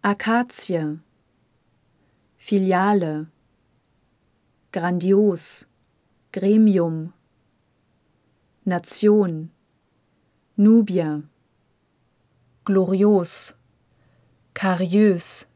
Akazie, Filiale, grandios, Gremium, Nation, Nubia, glorios, kariös,